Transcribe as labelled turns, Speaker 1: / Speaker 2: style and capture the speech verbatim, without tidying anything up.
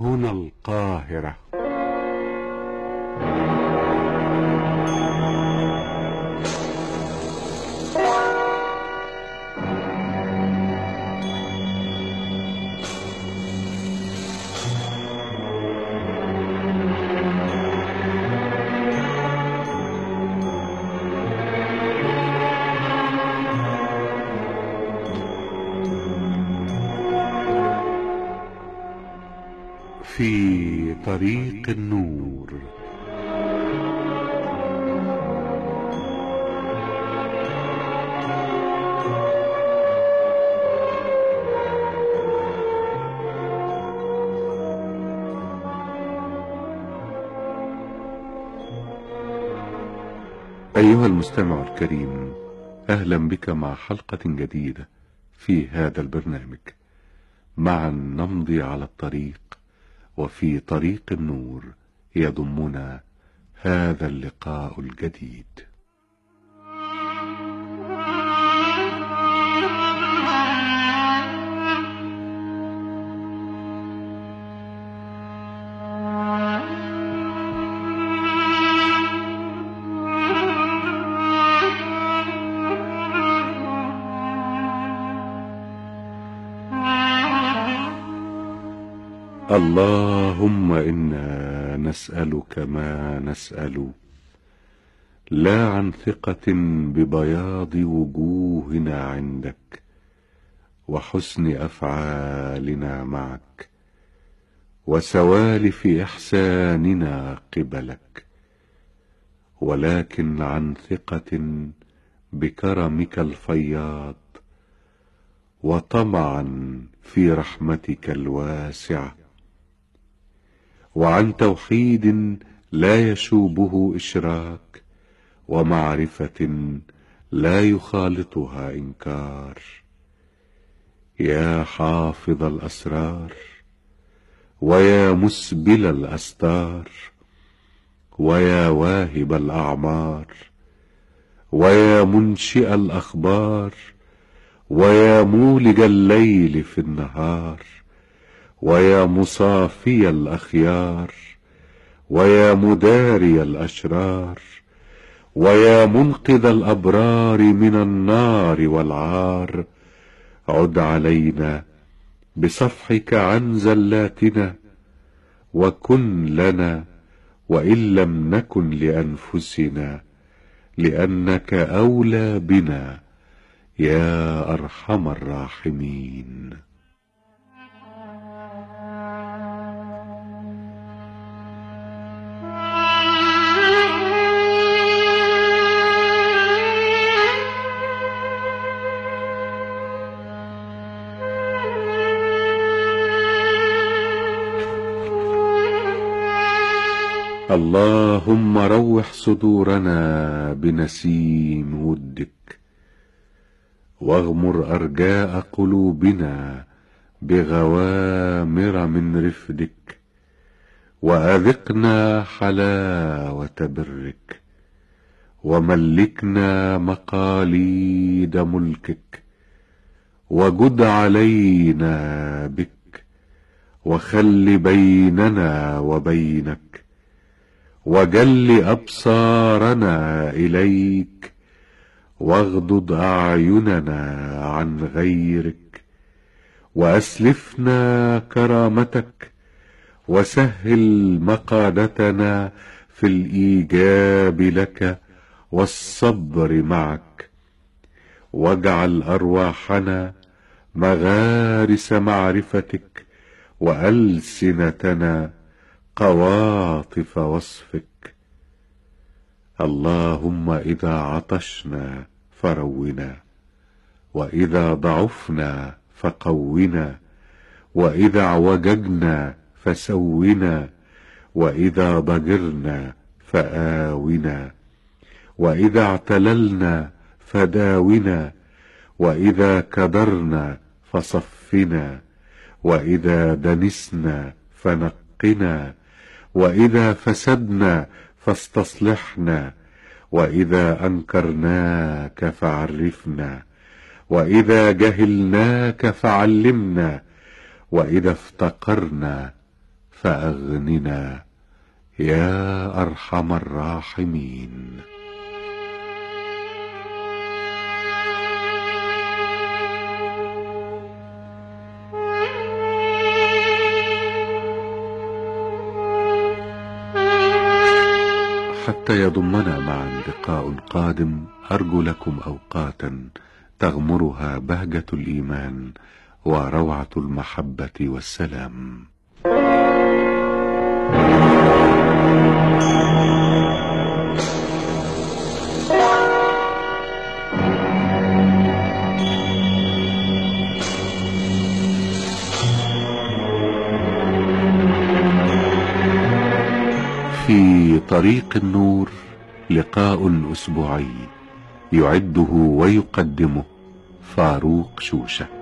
Speaker 1: هنا القاهرة. في طريق النور. أيها المستمع الكريم، أهلا بك مع حلقة جديدة في هذا البرنامج. معا نمضي على الطريق، وفي طريق النور يضمنا هذا اللقاء الجديد. اللهم إنا نسألك ما نسأل، لا عن ثقة ببياض وجوهنا عندك وحسن أفعالنا معك وسوالف إحساننا قبلك، ولكن عن ثقة بكرمك الفياض وطمعا في رحمتك الواسعة، وعن توحيد لا يشوبه إشراك، ومعرفة لا يخالطها إنكار. يا حافظ الأسرار، ويا مسبل الأستار، ويا واهب الأعمار، ويا منشئ الأخبار، ويا مولج الليل في النهار، ويا مصافي الأخيار، ويا مداري الأشرار، ويا منقذ الأبرار من النار والعار، عد علينا بصفحك عن زلاتنا، وكن لنا وإن لم نكن لأنفسنا، لأنك أولى بنا يا أرحم الراحمين. اللهم روح صدورنا بنسيم ودك، واغمر أرجاء قلوبنا بغوامر من رفدك، وأذقنا حلاوة برك، وملكنا مقاليد ملكك، وجد علينا بك، وخل بيننا وبينك، وجل أبصارنا إليك، واغضض أعيننا عن غيرك، وأسلفنا كرامتك، وسهل مقادتنا في الإيجاب لك والصبر معك، واجعل أرواحنا مغارس معرفتك، وألسنتنا قواطف وصفك. اللهم إذا عطشنا فرونا، وإذا ضعفنا فقونا، وإذا اعوججنا فسونا، وإذا ضجرنا فآونا، وإذا اعتللنا فداونا، وإذا كدرنا فصفنا، وإذا دنسنا فنقنا، وإذا فسدنا فاستصلحنا، وإذا أنكرناك فعرفنا، وإذا جهلناك فعلمنا، وإذا افتقرنا فأغننا يا أرحم الراحمين. حتى يضمنا معا لقاء قادم، أرجو لكم أوقاتا تغمرها بهجة الإيمان وروعة المحبة والسلام. في طريق النور لقاء أسبوعي، يعده ويقدمه فاروق شوشة.